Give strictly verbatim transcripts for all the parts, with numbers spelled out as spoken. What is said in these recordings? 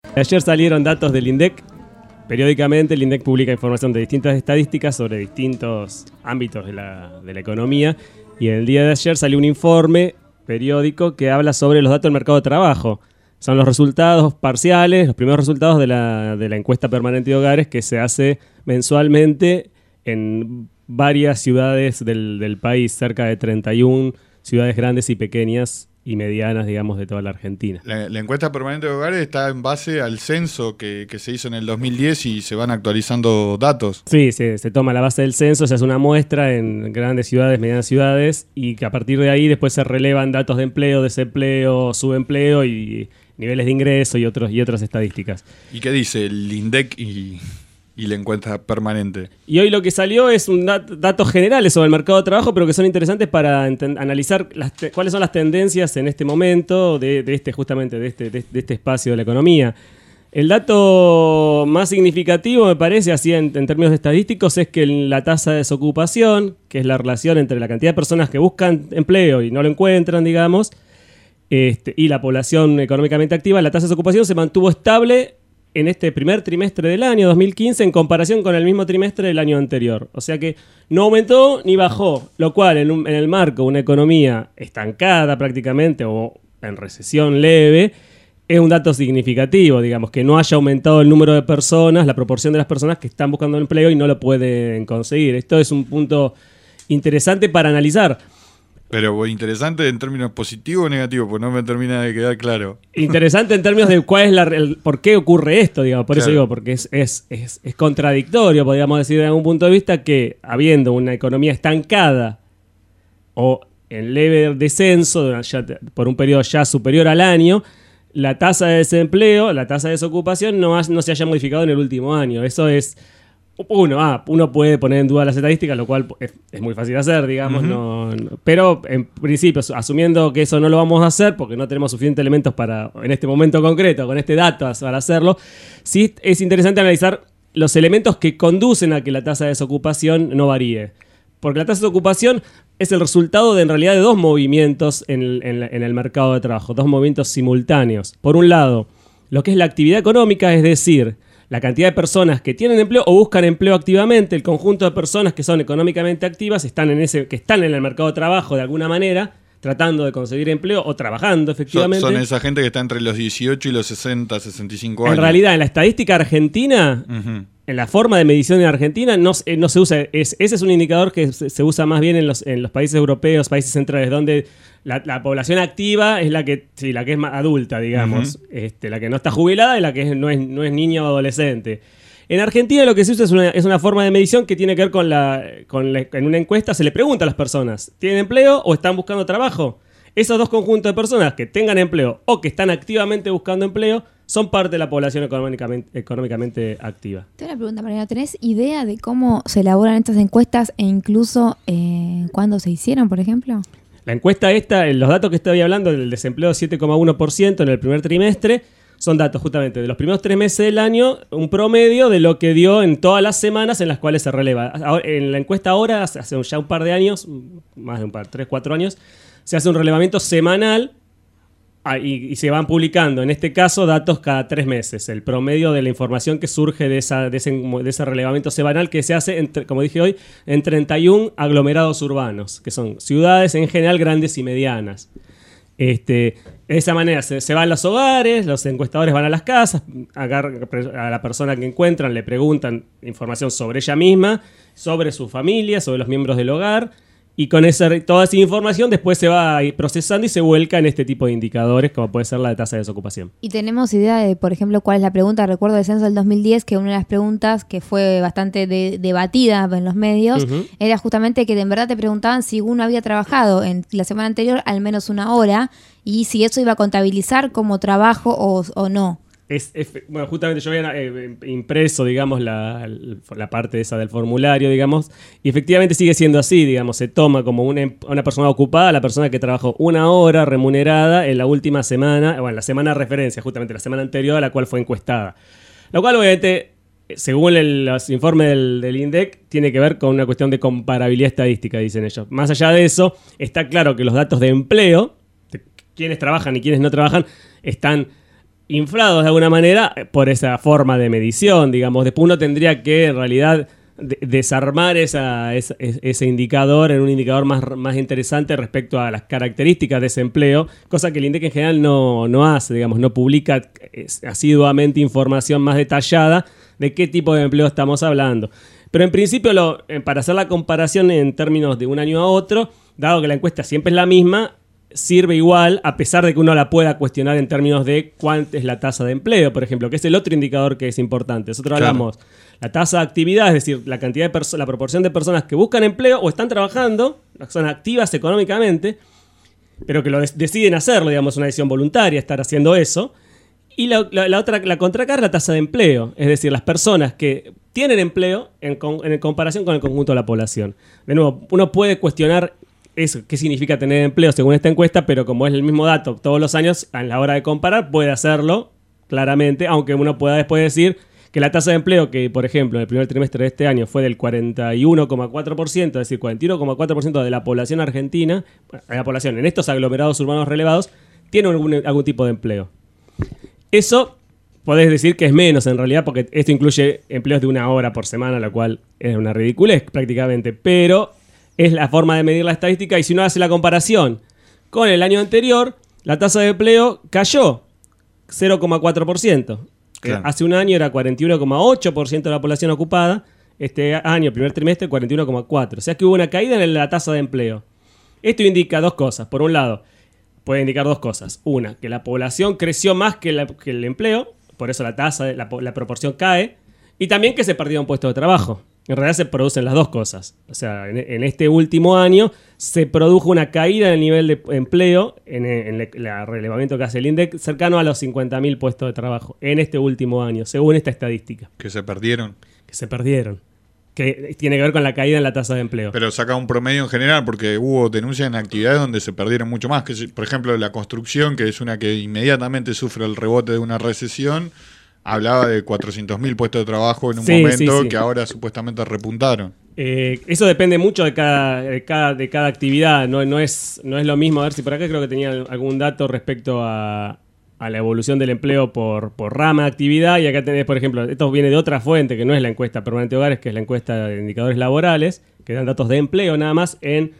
Ayer salieron datos del INDEC. Periódicamente el INDEC publica información de distintas estadísticas sobre distintos ámbitos de la, de la economía. Y el día de ayer salió un informe periódico que habla sobre los datos del mercado de trabajo. Son los resultados parciales, los primeros resultados de la, de la encuesta permanente de hogares que se hace mensualmente en varias ciudades del, del país, cerca de treinta y una ciudades grandes y pequeñas y medianas, digamos, de toda la Argentina. La, la encuesta permanente de hogares está en base al censo que, que se hizo en el dos mil diez y se van actualizando datos. Sí, se, se toma la base del censo, se hace una muestra en grandes ciudades, medianas ciudades, y que a partir de ahí después se relevan datos de empleo, desempleo, subempleo y niveles de ingreso y, otros, y otras estadísticas. ¿Y qué dice el INDEC y, y la encuesta permanente? Y hoy lo que salió es un dat- datos generales sobre el mercado de trabajo, pero que son interesantes para enten- analizar las te- cuáles son las tendencias en este momento de, de este justamente de este, de, de este espacio de la economía. El dato más significativo, me parece, así en, en términos estadísticos, es que la tasa de desocupación, que es la relación entre la cantidad de personas que buscan empleo y no lo encuentran, digamos, Este, y la población económicamente activa, la tasa de desocupación se mantuvo estable en este primer trimestre del año dos mil quince en comparación con el mismo trimestre del año anterior. O sea que no aumentó ni bajó, lo cual en, un, en el marco de una economía estancada prácticamente o en recesión leve, es un dato significativo, digamos, que no haya aumentado el número de personas, la proporción de las personas que están buscando empleo y no lo pueden conseguir. Esto es un punto interesante para analizar. Pero interesante en términos positivos o negativos, pues no me termina de quedar claro. Interesante en términos de cuál es la, el, por qué ocurre esto, digamos. Por Claro. eso digo, porque es, es, es, es contradictorio, podríamos decir de algún punto de vista, que habiendo una economía estancada o en leve descenso ya, por un periodo ya superior al año, la tasa de desempleo, la tasa de desocupación no, ha, no se haya modificado en el último año. Eso es... Uno, ah, uno puede poner en duda las estadísticas, lo cual es, es muy fácil de hacer, digamos, uh-huh. no, no, pero en principio, asumiendo que eso no lo vamos a hacer porque no tenemos suficientes elementos para, en este momento concreto, con este dato para hacerlo, sí es interesante analizar los elementos que conducen a que la tasa de desocupación no varíe. Porque la tasa de desocupación es el resultado de, en realidad, de dos movimientos en el, en, la, en el mercado de trabajo, dos movimientos simultáneos. Por un lado, lo que es la actividad económica, es decir, la cantidad de personas que tienen empleo o buscan empleo activamente, el conjunto de personas que son económicamente activas, están en ese, que están en el mercado de trabajo de alguna manera, tratando de conseguir empleo o trabajando efectivamente. Son, son esa gente que está entre los dieciocho y los sesenta, sesenta y cinco años. En realidad, en la estadística argentina, uh-huh. en la forma de medición en Argentina, no, no se usa. Es, ese es un indicador que se, se usa más bien en los, en los países europeos, países centrales, donde la, la población activa es la que, sí, la que es más adulta, digamos. Uh-huh. Este, la que no está jubilada y la que es, no, es, no es niña o adolescente. En Argentina lo que se usa es una, es una forma de medición que tiene que ver con la, con la... En una encuesta se le pregunta a las personas, ¿tienen empleo o están buscando trabajo? Esos dos conjuntos de personas que tengan empleo o que están activamente buscando empleo son parte de la población económicamente, económicamente activa. Tengo una pregunta, Mariano. ¿Tenés idea de cómo se elaboran estas encuestas e incluso eh, cuándo se hicieron, por ejemplo? La encuesta esta, los datos que estoy hablando del desempleo siete coma uno por ciento en el primer trimestre, son datos justamente de los primeros tres meses del año, un promedio de lo que dio en todas las semanas en las cuales se releva. Ahora, en la encuesta ahora, hace ya un par de años, más de un par, tres, cuatro años, se hace un relevamiento semanal ah, y, y se van publicando, en este caso, datos cada tres meses. El promedio de la información que surge de, esa, de, ese, de ese relevamiento semanal que se hace, entre, como dije hoy, en treinta y uno aglomerados urbanos, que son ciudades en general grandes y medianas. Este, de esa manera se, se van a los hogares, los encuestadores van a las casas, agarran a la persona que encuentran, le preguntan información sobre ella misma, sobre su familia, sobre los miembros del hogar, y con esa, toda esa información después se va procesando y se vuelca en este tipo de indicadores, como puede ser la de tasa de desocupación. ¿Y tenemos idea de, por ejemplo, cuál es la pregunta? Recuerdo del censo del dos mil diez que una de las preguntas que fue bastante de, debatida en los medios uh-huh. era justamente que en verdad te preguntaban si uno había trabajado en la semana anterior al menos una hora y si eso iba a contabilizar como trabajo o, o no. Es, es, bueno, justamente yo había eh, impreso, digamos, la, la parte esa del formulario, digamos, y efectivamente sigue siendo así, digamos, se toma como una, una persona ocupada, la persona que trabajó una hora remunerada en la última semana, bueno, la semana de referencia, justamente la semana anterior a la cual fue encuestada. Lo cual, obviamente, según el, los informes del, del INDEC, tiene que ver con una cuestión de comparabilidad estadística, dicen ellos. Más allá de eso, está claro que los datos de empleo, de quiénes trabajan y quiénes no trabajan, están inflados de alguna manera por esa forma de medición, digamos. Después uno tendría que en realidad de- desarmar esa, esa- ese indicador en un indicador más, más interesante respecto a las características de ese empleo, cosa que el INDEC en general no, no hace, digamos, no publica eh, asiduamente información más detallada de qué tipo de empleo estamos hablando. Pero en principio, lo, eh, para hacer la comparación en términos de un año a otro, dado que la encuesta siempre es la misma, sirve igual, a pesar de que uno la pueda cuestionar en términos de cuánta es la tasa de empleo, por ejemplo, que es el otro indicador que es importante. Nosotros Claro. hablamos la tasa de actividad, es decir, la cantidad de perso- la proporción de personas que buscan empleo o están trabajando, son activas económicamente, pero que lo des- deciden hacerlo, digamos, una decisión voluntaria, estar haciendo eso. Y la, la- la otra, la contracara es la tasa de empleo, es decir, las personas que tienen empleo en, con- en comparación con el conjunto de la población. De nuevo, uno puede cuestionar eso, qué significa tener empleo según esta encuesta, pero como es el mismo dato todos los años, a la hora de comparar puede hacerlo claramente, aunque uno pueda después decir que la tasa de empleo, que por ejemplo en el primer trimestre de este año fue del cuarenta y uno coma cuatro por ciento, es decir, cuarenta y uno coma cuatro por ciento de la población argentina, la población en estos aglomerados urbanos relevados, tiene algún, algún tipo de empleo. Eso podés decir que es menos en realidad, porque esto incluye empleos de una hora por semana, lo cual es una ridiculez prácticamente, pero es la forma de medir la estadística. Y si uno hace la comparación con el año anterior, la tasa de empleo cayó cero coma cuatro por ciento. Claro. Eh, hace un año era cuarenta y uno coma ocho por ciento de la población ocupada, este año, primer trimestre, cuarenta y uno coma cuatro por ciento. O sea que hubo una caída en la tasa de empleo. Esto indica dos cosas. Por un lado, puede indicar dos cosas. Una, que la población creció más que, la- que el empleo, por eso la tasa, la, po- la proporción cae, y también que se perdieron puestos de trabajo. En realidad se producen las dos cosas. O sea, en, en este último año se produjo una caída en el nivel de empleo, en el, en el- el relevamiento que hace el INDEC, cercano a los cincuenta mil puestos de trabajo en este último año, según esta estadística, Que se perdieron. que se perdieron. Que tiene que ver con la caída en la tasa de empleo. Pero saca un promedio en general, porque hubo denuncias en actividades donde se perdieron mucho más. Que, si- por ejemplo, la construcción, que es una que inmediatamente sufre el rebote de una recesión, hablaba de cuatrocientos mil puestos de trabajo en un Sí, momento sí, sí. que ahora supuestamente repuntaron. Eh, eso depende mucho de cada, de cada, de cada actividad. No, no, es, no es lo mismo. A ver si por acá creo que tenía algún dato respecto a, a la evolución del empleo por, por rama de actividad. Y acá tenés, por ejemplo, esto viene de otra fuente que no es la encuesta permanente de hogares, que es la encuesta de indicadores laborales, que dan datos de empleo nada más en,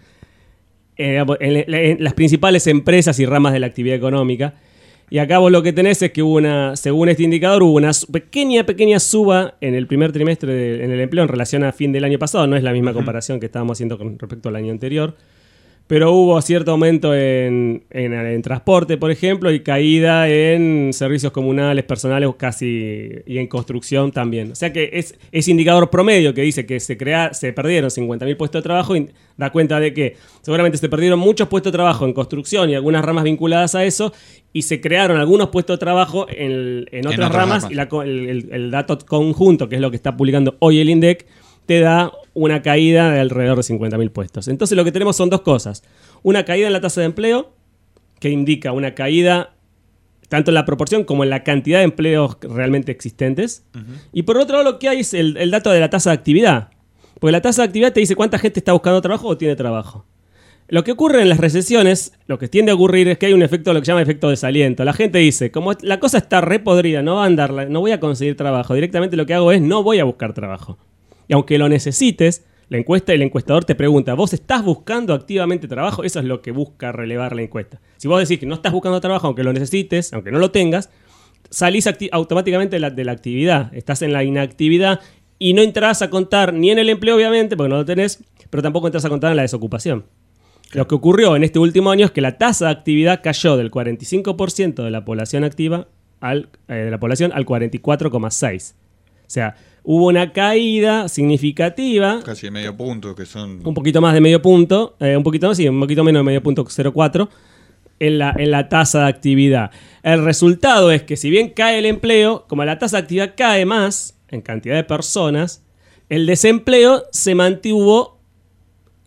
en, en- en las principales empresas y ramas de la actividad económica. Y acá vos lo que tenés es que hubo una, según este indicador, hubo una su- pequeña, pequeña suba en el primer trimestre de- en el empleo en relación a fin del año pasado. No es la misma comparación que estábamos haciendo con respecto al año anterior. Pero hubo cierto aumento en, en- en transporte, por ejemplo, y caída en servicios comunales, personales casi y en construcción también. O sea que es ese indicador promedio que dice que se crea, se perdieron cincuenta mil puestos de trabajo y da cuenta de que seguramente se perdieron muchos puestos de trabajo en construcción y algunas ramas vinculadas a eso, y se crearon algunos puestos de trabajo en, en otras, otras ramas, ramas. y la co- el, el- el dato conjunto, que es lo que está publicando hoy el INDEC, te da una caída de alrededor de cincuenta mil puestos. Entonces lo que tenemos son dos cosas. Una caída en la tasa de empleo, que indica una caída tanto en la proporción como en la cantidad de empleos realmente existentes. Y por otro lado lo que hay es el, el dato de la tasa de actividad. Porque la tasa de actividad te dice cuánta gente está buscando trabajo o tiene trabajo. Lo que ocurre en las recesiones, lo que tiende a ocurrir es que hay un efecto, lo que se llama efecto desaliento. La gente dice, como la cosa está re podrida, no va a andar, no voy a conseguir trabajo. Directamente lo que hago es no voy a buscar trabajo. Y aunque lo necesites, la encuesta y el encuestador te pregunta, ¿vos estás buscando activamente trabajo? Eso es lo que busca relevar la encuesta. Si vos decís que no estás buscando trabajo, aunque lo necesites, aunque no lo tengas, salís acti- automáticamente de la, de la actividad. Estás en la inactividad y no entras a contar ni en el empleo, obviamente, porque no lo tenés, pero tampoco entras a contar en la desocupación. Lo que ocurrió en este último año es que la tasa de actividad cayó del cuarenta y cinco por ciento de la población activa al, eh, de la población al cuarenta y cuatro coma seis por ciento. O sea, hubo una caída significativa, Casi de medio punto, que son... un poquito más de medio punto, eh, un poquito más, sí, un poquito menos de medio punto cero cuatro en la, en la tasa de actividad. El resultado es que si bien cae el empleo, como la tasa de actividad cae más en cantidad de personas, el desempleo se mantuvo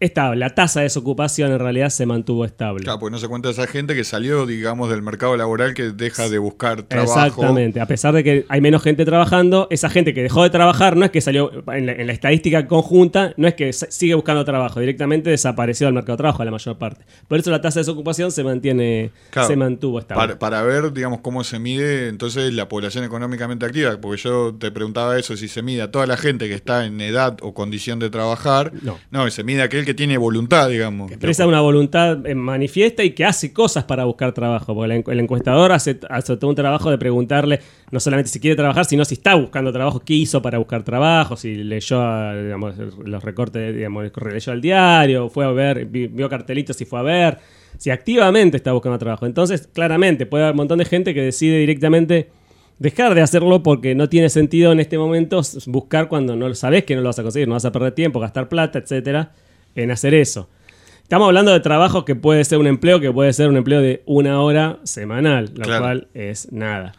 estable. La tasa de desocupación en realidad se mantuvo estable. Claro, porque no se cuenta esa gente que salió, digamos, del mercado laboral, que deja de buscar trabajo. Exactamente. A pesar de que hay menos gente trabajando, esa gente que dejó de trabajar no es que salió, en la, en la estadística conjunta, no es que sigue buscando trabajo, directamente desapareció del mercado de trabajo la mayor parte. Por eso la tasa de desocupación se mantiene, claro, se mantuvo estable. Para, para ver, digamos, cómo se mide entonces la población económicamente activa, porque yo te preguntaba eso, si se mide a toda la gente que está en edad o condición de trabajar. No, no se mide a aquel que tiene voluntad, digamos. Que expresa una voluntad manifiesta y que hace cosas para buscar trabajo, porque el encuestador hace, hace todo un trabajo de preguntarle no solamente si quiere trabajar, sino si está buscando trabajo, qué hizo para buscar trabajo, si leyó, digamos, los recortes, digamos, leyó el diario, fue a ver, vio cartelitos y fue a ver, si activamente está buscando trabajo. Entonces, claramente, puede haber un montón de gente que decide directamente dejar de hacerlo porque no tiene sentido en este momento buscar cuando no sabes que no lo vas a conseguir, no vas a perder tiempo, gastar plata, etcétera, en hacer eso. Estamos hablando de trabajos que puede ser un empleo, que puede ser un empleo de una hora semanal, lo claro. cual es nada.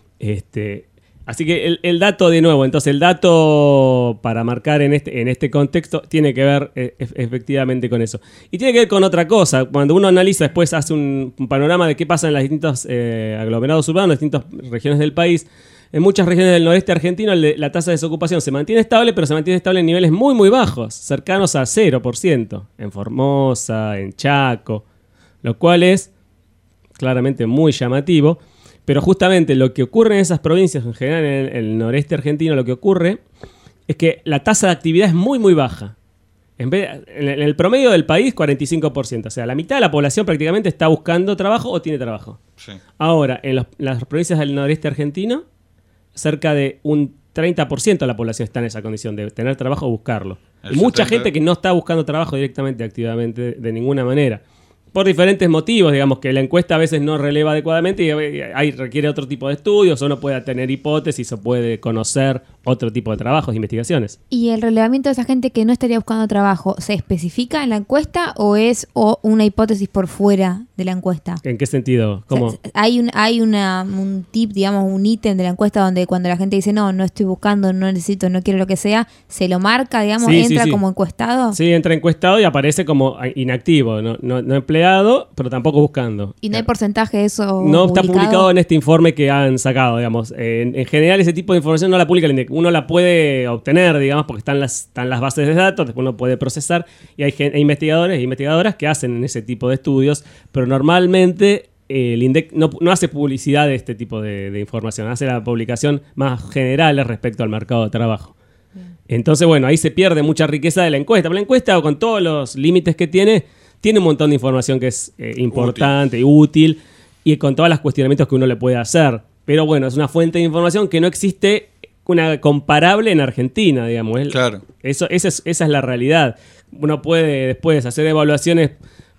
Este, así que el, el dato de nuevo, entonces el dato para marcar en este, en este contexto tiene que ver eh, efectivamente con eso. Y tiene que ver con otra cosa. Cuando uno analiza, después hace un, un panorama de qué pasa en los distintos eh, aglomerados urbanos, en distintas regiones del país. En muchas regiones del noreste argentino la tasa de desocupación se mantiene estable, pero se mantiene estable en niveles muy, muy bajos, cercanos a cero por ciento. En Formosa, en Chaco, lo cual es claramente muy llamativo. Pero justamente lo que ocurre en esas provincias, en general en el, en el noreste argentino, lo que ocurre es que la tasa de actividad es muy, muy baja. En, vez, en el promedio del país, cuarenta y cinco por ciento. O sea, la mitad de la población prácticamente está buscando trabajo o tiene trabajo. Sí. Ahora, en los, las provincias del noreste argentino, cerca de un treinta por ciento de la población está en esa condición de tener trabajo o buscarlo. Y mucha gente que no está buscando trabajo directamente, activamente, de ninguna manera. Por diferentes motivos, digamos que la encuesta a veces no releva adecuadamente y ahí requiere otro tipo de estudios, o uno puede tener hipótesis o puede conocer otro tipo de trabajos, de investigaciones. ¿Y el relevamiento de esa gente que no estaría buscando trabajo, se especifica en la encuesta o es o una hipótesis por fuera de la encuesta? ¿En qué sentido? ¿Cómo? O sea, hay un, hay una, un tip, digamos, un ítem de la encuesta donde cuando la gente dice no, no estoy buscando, no necesito, no quiero lo que sea, se lo marca, digamos, sí, entra sí, sí. como encuestado. Sí, entra encuestado y aparece como inactivo, no, no, no empleado, pero tampoco buscando. ¿Y no hay porcentaje de eso No publicado? Está publicado en este informe que han sacado, digamos. En, en general ese tipo de información no la publica el INDEC. Uno la puede obtener, digamos, porque están las, están las bases de datos, después uno puede procesar y hay, hay investigadores e investigadoras que hacen ese tipo de estudios, pero normalmente eh, el INDEC no, no hace publicidad de este tipo de, de información, hace la publicación más general respecto al mercado de trabajo. Bien. Entonces, bueno, ahí se pierde mucha riqueza de la encuesta, pero la encuesta, con todos los límites que tiene, tiene un montón de información que es eh, importante y útil, y con todos los cuestionamientos que uno le puede hacer. Pero bueno, es una fuente de información que no existe una comparable en Argentina, digamos. Claro. Eso, esa, es, esa es la realidad. Uno puede después hacer evaluaciones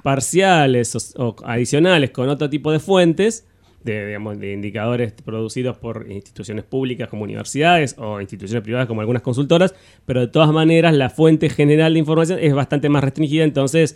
parciales o, o adicionales con otro tipo de fuentes, de, digamos, de indicadores producidos por instituciones públicas como universidades o instituciones privadas como algunas consultoras, pero de todas maneras la fuente general de información es bastante más restringida, entonces...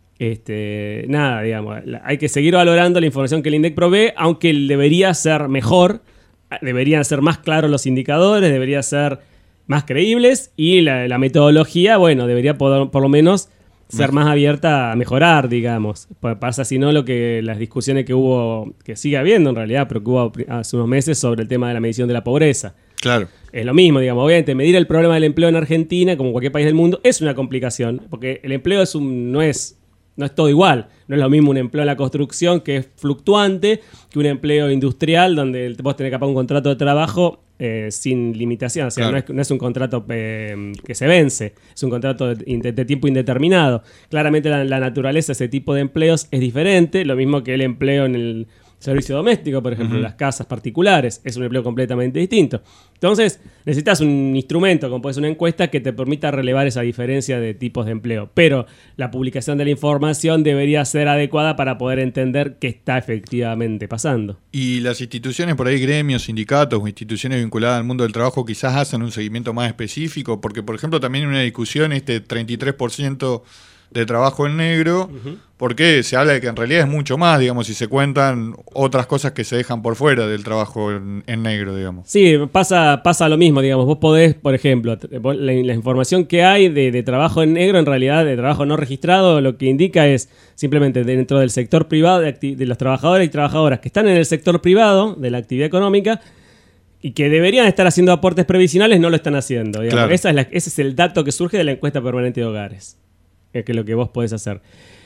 Este, nada, digamos, hay que seguir valorando la información que el INDEC provee, aunque debería ser mejor, deberían ser más claros los indicadores, debería ser más creíbles y la, la metodología, bueno, debería poder, por lo menos ser más abierta a mejorar, digamos. Pasa si no lo que las discusiones que hubo, que sigue habiendo en realidad, pero que hubo hace unos meses sobre el tema de la medición de la pobreza. Claro. Es lo mismo, digamos, obviamente medir el problema del empleo en Argentina, como en cualquier país del mundo, es una complicación, porque el empleo es un, no es... No es todo igual. No es lo mismo un empleo en la construcción, que es fluctuante, que un empleo industrial donde vos tenés capaz un contrato de trabajo eh, sin limitación. O sea, claro. no, es, no es un contrato eh, que se vence, es un contrato de, de tiempo indeterminado. Claramente la, la naturaleza de ese tipo de empleos es diferente, lo mismo que el empleo en el servicio doméstico, por ejemplo, uh-huh. en las casas particulares, es un empleo completamente distinto. Entonces, necesitas un instrumento, como puede ser una encuesta, que te permita relevar esa diferencia de tipos de empleo. Pero la publicación de la información debería ser adecuada para poder entender qué está efectivamente pasando. Y las instituciones, por ahí gremios, sindicatos o instituciones vinculadas al mundo del trabajo quizás hacen un seguimiento más específico, porque, por ejemplo, también en una discusión, este treinta y tres por ciento de trabajo en negro, uh-huh. porque se habla de que en realidad es mucho más, digamos, si se cuentan otras cosas que se dejan por fuera del trabajo en, en negro, digamos. Sí, pasa, pasa lo mismo, digamos. Vos podés, por ejemplo, la, la información que hay de, de trabajo en negro, en realidad, de trabajo no registrado, lo que indica es simplemente dentro del sector privado, de, acti- de los trabajadores y trabajadoras que están en el sector privado de la actividad económica, y que deberían estar haciendo aportes previsionales, no lo están haciendo. Claro. Esa es la, ese es el dato que surge de la encuesta permanente de hogares, que es lo que vos podés hacer.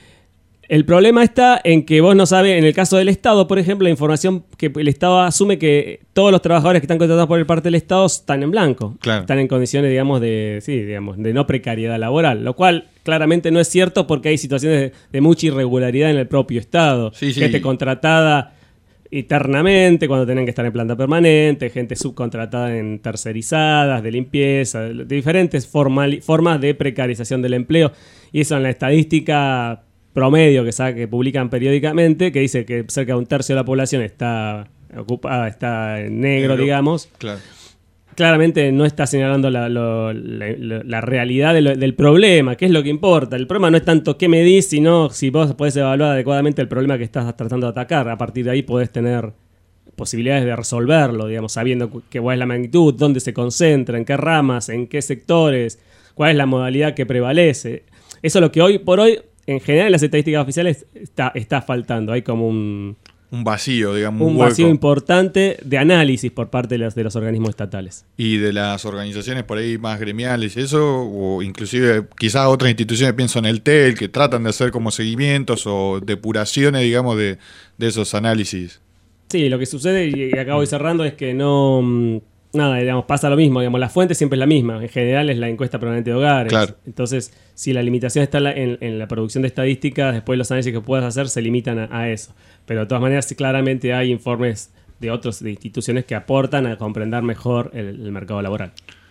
El problema está en que vos no sabés, en el caso del Estado, por ejemplo, la información que el Estado asume que todos los trabajadores que están contratados por el parte del Estado están en blanco. Claro. Están en condiciones, digamos, de sí, digamos, de no precariedad laboral, lo cual claramente no es cierto porque hay situaciones de, de mucha irregularidad en el propio Estado. Sí, sí. Gente contratada eternamente cuando tienen que estar en planta permanente, gente subcontratada en tercerizadas, de limpieza, de diferentes formal, formas de precarización del empleo. Y eso en la estadística promedio que, sabe, que publican periódicamente, que dice que cerca de un tercio de la población está ocupada, está en negro, negro. digamos. Claro. Claramente no está señalando la, lo, la, la realidad de lo, del problema, que es lo que importa. El problema no es tanto qué medís, sino si vos podés evaluar adecuadamente el problema que estás tratando de atacar. A partir de ahí podés tener posibilidades de resolverlo, digamos, sabiendo qué cuál es la magnitud, dónde se concentra, en qué ramas, en qué sectores, cuál es la modalidad que prevalece. Eso es lo que hoy por hoy, en general, en las estadísticas oficiales está, está faltando. Hay como un... Un vacío, digamos. Un, un vacío importante de análisis por parte de los, de los organismos estatales. Y de las organizaciones por ahí más gremiales, eso, o inclusive quizás otras instituciones, pienso en el T E L, que tratan de hacer como seguimientos o depuraciones, digamos, de, de esos análisis. Sí, lo que sucede, y acá voy cerrando, es que no... Nada, digamos, pasa lo mismo, digamos, la fuente siempre es la misma. En general es la encuesta permanente de hogares. Claro. Entonces, si la limitación está en la, en, en la producción de estadísticas, después los análisis que puedas hacer se limitan a, a eso. Pero de todas maneras, sí, claramente hay informes de otras instituciones que aportan a comprender mejor el, el mercado laboral.